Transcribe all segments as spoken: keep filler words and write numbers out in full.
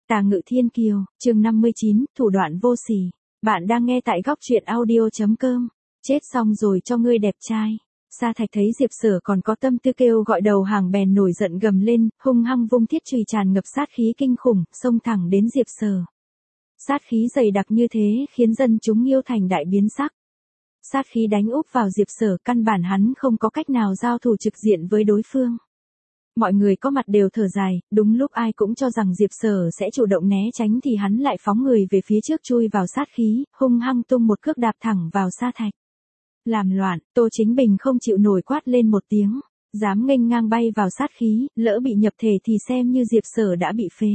Tà Ngự Thiên Kiều, chương năm mươi chín, thủ đoạn vô sỉ. Bạn đang nghe tại góc truyện audio chấm com. Chết xong rồi cho ngươi đẹp trai. Sa Thạch thấy Diệp Sở còn có tâm tư kêu gọi đầu hàng bèn nổi giận gầm lên, hung hăng vung thiết chùy tràn ngập sát khí kinh khủng, xông thẳng đến Diệp Sở. Sát khí dày đặc như thế khiến dân chúng Nghiêu Thành đại biến sắc. Sát khí đánh úp vào Diệp Sở, căn bản hắn không có cách nào giao thủ trực diện với đối phương. Mọi người có mặt đều thở dài, đúng lúc ai cũng cho rằng Diệp Sở sẽ chủ động né tránh thì hắn lại phóng người về phía trước chui vào sát khí, hung hăng tung một cước đạp thẳng vào Sa Thạch. Làm loạn, Tô Chính Bình không chịu nổi quát lên một tiếng, dám nghênh ngang bay vào sát khí, lỡ bị nhập thể thì xem như Diệp Sở đã bị phế.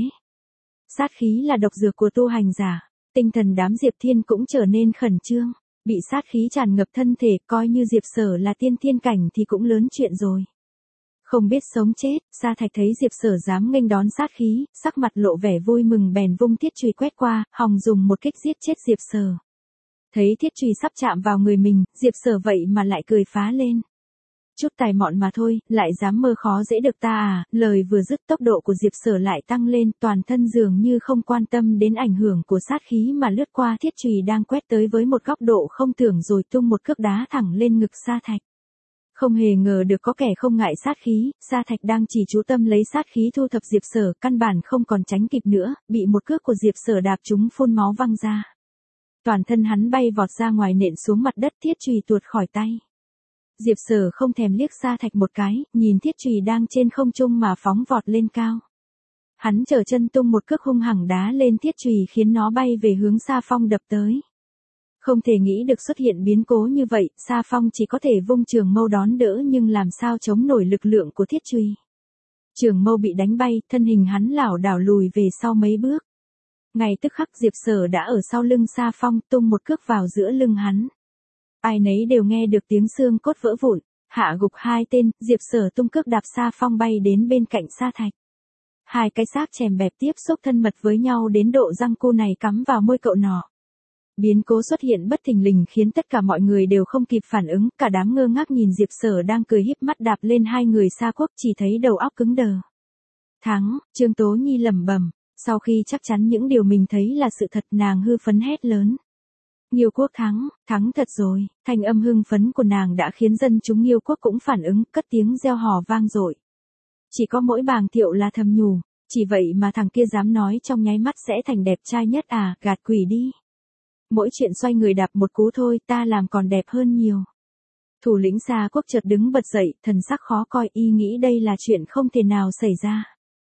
Sát khí là độc dược của tu hành giả, tinh thần đám Diệp Thiên cũng trở nên khẩn trương, bị sát khí tràn ngập thân thể, coi như Diệp Sở là tiên thiên cảnh thì cũng lớn chuyện rồi. Không biết sống chết, Sa Thạch thấy Diệp Sở dám nghênh đón sát khí, sắc mặt lộ vẻ vui mừng bèn vung thiết chùy quét qua, hòng dùng một kích giết chết Diệp Sở. Thấy thiết chùy sắp chạm vào người mình, Diệp Sở vậy mà lại cười phá lên. Chút tài mọn mà thôi, lại dám mơ khó dễ được ta à, lời vừa dứt tốc độ của Diệp Sở lại tăng lên, toàn thân dường như không quan tâm đến ảnh hưởng của sát khí mà lướt qua thiết chùy đang quét tới với một góc độ không tưởng rồi tung một cước đá thẳng lên ngực Sa Thạch. Không hề ngờ được có kẻ không ngại sát khí, Sa Thạch đang chỉ chú tâm lấy sát khí thu thập Diệp Sở, căn bản không còn tránh kịp nữa, bị một cước của Diệp Sở đạp trúng phun máu văng ra. Toàn thân hắn bay vọt ra ngoài nện xuống mặt đất, thiết chùy tuột khỏi tay. Diệp Sở không thèm liếc Sa Thạch một cái, nhìn thiết chùy đang trên không trung mà phóng vọt lên cao. Hắn trở chân tung một cước hung hăng đá lên thiết chùy khiến nó bay về hướng Sa Phong đập tới. Không thể nghĩ được xuất hiện biến cố như vậy, Sa Phong chỉ có thể vung trường mâu đón đỡ nhưng làm sao chống nổi lực lượng của thiết chùy. Trường mâu bị đánh bay, thân hình hắn lảo đảo lùi về sau mấy bước. Ngay tức khắc Diệp Sở đã ở sau lưng Sa Phong, tung một cước vào giữa lưng hắn. Ai nấy đều nghe được tiếng xương cốt vỡ vụn, hạ gục hai tên, Diệp Sở tung cước đạp Sa Phong bay đến bên cạnh Sa Thạch. Hai cái xác chèm bẹp tiếp xúc thân mật với nhau đến độ răng cu này cắm vào môi cậu nọ. Biến cố xuất hiện bất thình lình khiến tất cả mọi người đều không kịp phản ứng, cả đám ngơ ngác nhìn Diệp Sở đang cười híp mắt đạp lên hai người Sa Quốc, chỉ thấy đầu óc cứng đờ. Thắng, Trương Tố Nhi lẩm bẩm, sau khi chắc chắn những điều mình thấy là sự thật, nàng hư phấn hét lớn. Nghiêu Quốc thắng, thắng thật rồi, thanh âm hưng phấn của nàng đã khiến dân chúng Nghiêu Quốc cũng phản ứng, cất tiếng reo hò vang dội. Chỉ có mỗi Bàng Thiệu là thầm nhủ, chỉ vậy mà thằng kia dám nói trong nháy mắt sẽ thành đẹp trai nhất à, gạt quỷ đi. Mỗi chuyện xoay người đạp một cú thôi, ta làm còn đẹp hơn nhiều. Thủ lĩnh Sa Quốc chợt đứng bật dậy, thần sắc khó coi, y nghĩ đây là chuyện không thể nào xảy ra.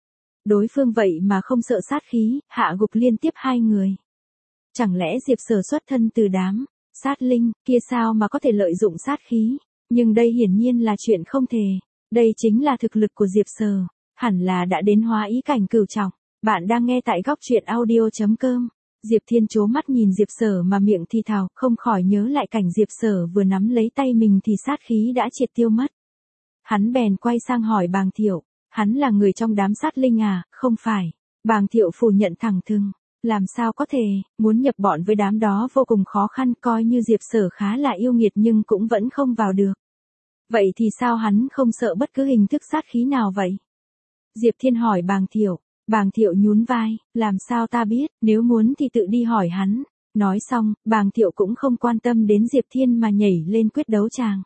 Đối phương vậy mà không sợ sát khí, hạ gục liên tiếp hai người. Chẳng lẽ Diệp Sở xuất thân từ đám sát linh kia sao mà có thể lợi dụng sát khí, nhưng đây hiển nhiên là chuyện không thể. Đây chính là thực lực của Diệp Sở, hẳn là đã đến hóa ý cảnh cửu trọng. Bạn đang nghe tại góc truyện audio chấm com. Diệp Thiên trố mắt nhìn Diệp Sở mà miệng thì thào, không khỏi nhớ lại cảnh Diệp Sở vừa nắm lấy tay mình thì sát khí đã triệt tiêu mất. Hắn bèn quay sang hỏi Bàng Thiệu, hắn là người trong đám sát linh à, không phải. Bàng Thiệu phủ nhận thẳng thừng, làm sao có thể, muốn nhập bọn với đám đó vô cùng khó khăn, coi như Diệp Sở khá là yêu nghiệt nhưng cũng vẫn không vào được. Vậy thì sao hắn không sợ bất cứ hình thức sát khí nào vậy? Diệp Thiên hỏi Bàng Thiệu. Bàng Thiệu nhún vai, làm sao ta biết, nếu muốn thì tự đi hỏi hắn. Nói xong, Bàng Thiệu cũng không quan tâm đến Diệp Thiên mà nhảy lên quyết đấu tràng.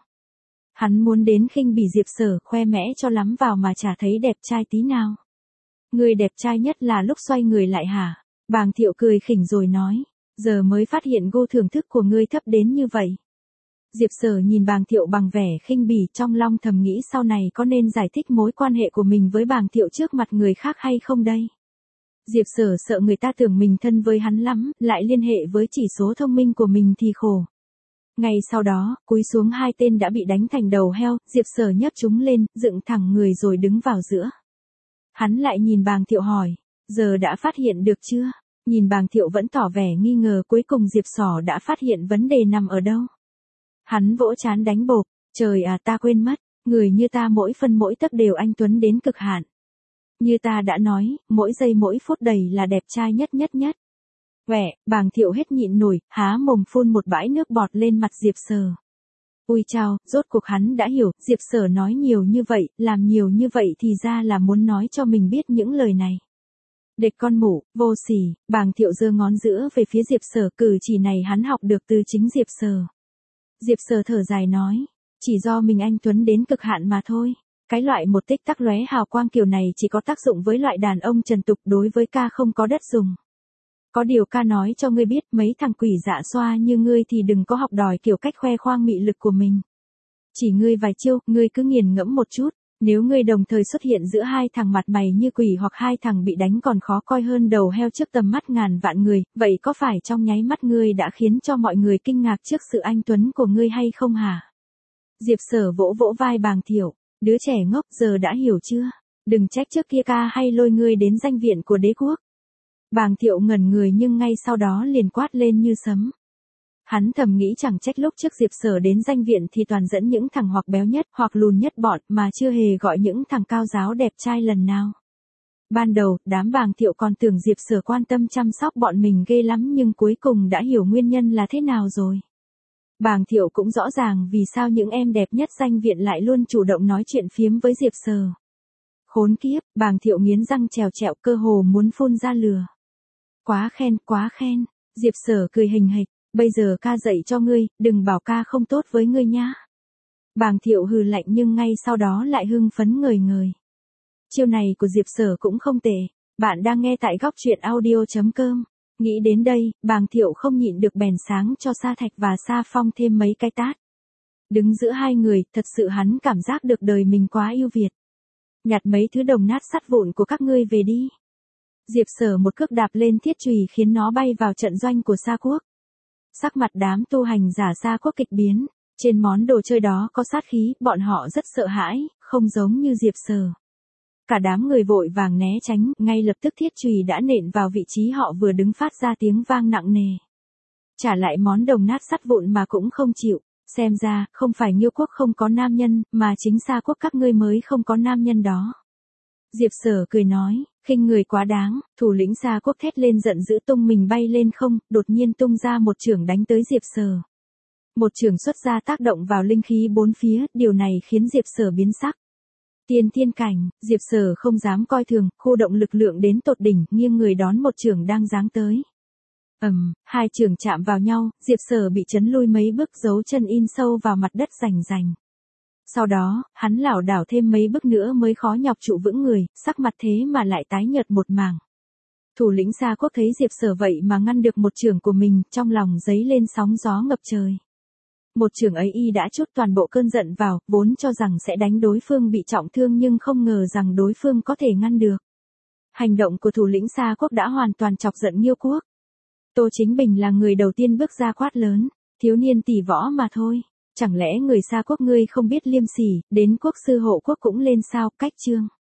Hắn muốn đến khinh bỉ Diệp Sở, khoe mẽ cho lắm vào mà chả thấy đẹp trai tí nào. Người đẹp trai nhất là lúc xoay người lại hả? Bàng Thiệu cười khỉnh rồi nói, giờ mới phát hiện gu thưởng thức của ngươi thấp đến như vậy. Diệp Sở nhìn Bàng Thiệu bằng vẻ khinh bỉ, trong lòng thầm nghĩ sau này có nên giải thích mối quan hệ của mình với Bàng Thiệu trước mặt người khác hay không đây. Diệp Sở sợ người ta tưởng mình thân với hắn lắm, lại liên hệ với chỉ số thông minh của mình thì khổ. Ngay sau đó, cúi xuống hai tên đã bị đánh thành đầu heo, Diệp Sở nhấc chúng lên, dựng thẳng người rồi đứng vào giữa. Hắn lại nhìn Bàng Thiệu hỏi, giờ đã phát hiện được chưa? Nhìn Bàng Thiệu vẫn tỏ vẻ nghi ngờ, cuối cùng Diệp Sở đã phát hiện vấn đề nằm ở đâu. Hắn vỗ trán đánh bộp, trời à, ta quên mất, người như ta mỗi phân mỗi tấc đều anh tuấn đến cực hạn. Như ta đã nói, mỗi giây mỗi phút đầy là đẹp trai nhất nhất nhất. Quẻ, Bàng Thiệu hết nhịn nổi, há mồm phun một bãi nước bọt lên mặt Diệp Sở. Ui chao, rốt cuộc hắn đã hiểu, Diệp Sở nói nhiều như vậy, làm nhiều như vậy thì ra là muốn nói cho mình biết những lời này. Đệt con mụ, vô sỉ, Bàng Thiệu giơ ngón giữa về phía Diệp Sở, cử chỉ này hắn học được từ chính Diệp Sở. Diệp Sở thở dài nói, chỉ do mình anh Tuấn đến cực hạn mà thôi. Cái loại một tích tắc lóe hào quang kiểu này chỉ có tác dụng với loại đàn ông trần tục, đối với ca không có đất dùng. Có điều ca nói cho ngươi biết, mấy thằng quỷ dạ xoa như ngươi thì đừng có học đòi kiểu cách khoe khoang mị lực của mình. Chỉ ngươi vài chiêu, ngươi cứ nghiền ngẫm một chút. Nếu ngươi đồng thời xuất hiện giữa hai thằng mặt mày như quỷ hoặc hai thằng bị đánh còn khó coi hơn đầu heo trước tầm mắt ngàn vạn người, vậy có phải trong nháy mắt ngươi đã khiến cho mọi người kinh ngạc trước sự anh tuấn của ngươi hay không hả? Diệp Sở vỗ vỗ vai Bàng Thiệu, đứa trẻ ngốc giờ đã hiểu chưa? Đừng trách trước kia ca hay lôi ngươi đến danh viện của đế quốc. Bàng Thiệu ngẩn người nhưng ngay sau đó liền quát lên như sấm. Hắn thầm nghĩ chẳng trách lúc trước Diệp Sở đến danh viện thì toàn dẫn những thằng hoặc béo nhất hoặc lùn nhất bọn mà chưa hề gọi những thằng cao giáo đẹp trai lần nào. Ban đầu, đám Bàng Thiệu còn tưởng Diệp Sở quan tâm chăm sóc bọn mình ghê lắm nhưng cuối cùng đã hiểu nguyên nhân là thế nào rồi. Bàng Thiệu cũng rõ ràng vì sao những em đẹp nhất danh viện lại luôn chủ động nói chuyện phiếm với Diệp Sở. Khốn kiếp, Bàng Thiệu nghiến răng trèo trẹo cơ hồ muốn phun ra lửa. Quá khen, quá khen, Diệp Sở cười hình hịch. Bây giờ ca dạy cho ngươi, đừng bảo ca không tốt với ngươi nhá. Bàng Thiệu hừ lạnh nhưng ngay sau đó lại hưng phấn ngời ngời. Chiêu này của Diệp Sở cũng không tệ. Bạn đang nghe tại góc truyện audio chấm com. Nghĩ đến đây, Bàng Thiệu không nhịn được bèn sáng cho Sa Thạch và Sa Phong thêm mấy cái tát. Đứng giữa hai người, thật sự hắn cảm giác được đời mình quá ưu việt. Nhặt mấy thứ đồng nát sắt vụn của các ngươi về đi. Diệp Sở một cước đạp lên thiết chùy khiến nó bay vào trận doanh của Sa Quốc. Sắc mặt đám tu hành giả Sa Quốc kịch biến, trên món đồ chơi đó có sát khí, bọn họ rất sợ hãi, không giống như Diệp Sở. Cả đám người vội vàng né tránh, ngay lập tức thiết chùy đã nện vào vị trí họ vừa đứng phát ra tiếng vang nặng nề. Trả lại món đồng nát sắt vụn mà cũng không chịu, xem ra, không phải Nghiêu Quốc không có nam nhân, mà chính Sa Quốc các ngươi mới không có nam nhân đó. Diệp Sở cười nói, khinh người quá đáng, thủ lĩnh Sa Quốc thét lên giận dữ tung mình bay lên không, đột nhiên tung ra một chưởng đánh tới Diệp Sở. Một chưởng xuất ra tác động vào linh khí bốn phía, điều này khiến Diệp Sở biến sắc. Tiên thiên cảnh, Diệp Sở không dám coi thường, khu động lực lượng đến tột đỉnh, nghiêng người đón một chưởng đang giáng tới. Ầm, um, hai chưởng chạm vào nhau, Diệp Sở bị chấn lui mấy bước, dấu chân in sâu vào mặt đất rành rành. Sau đó, hắn lảo đảo thêm mấy bước nữa mới khó nhọc trụ vững người, sắc mặt thế mà lại tái nhợt một mảng. Thủ lĩnh Sa Quốc thấy Diệp Sở vậy mà ngăn được một chưởng của mình, trong lòng dấy lên sóng gió ngập trời. Một chưởng ấy y đã trút toàn bộ cơn giận vào, vốn cho rằng sẽ đánh đối phương bị trọng thương nhưng không ngờ rằng đối phương có thể ngăn được. Hành động của thủ lĩnh Sa Quốc đã hoàn toàn chọc giận Nghiêu Quốc. Tô Chính Bình là người đầu tiên bước ra quát lớn, thiếu niên tỷ võ mà thôi. Chẳng lẽ người Sa Quốc ngươi không biết liêm sỉ, đến quốc sư hộ quốc cũng lên sao, cách chương.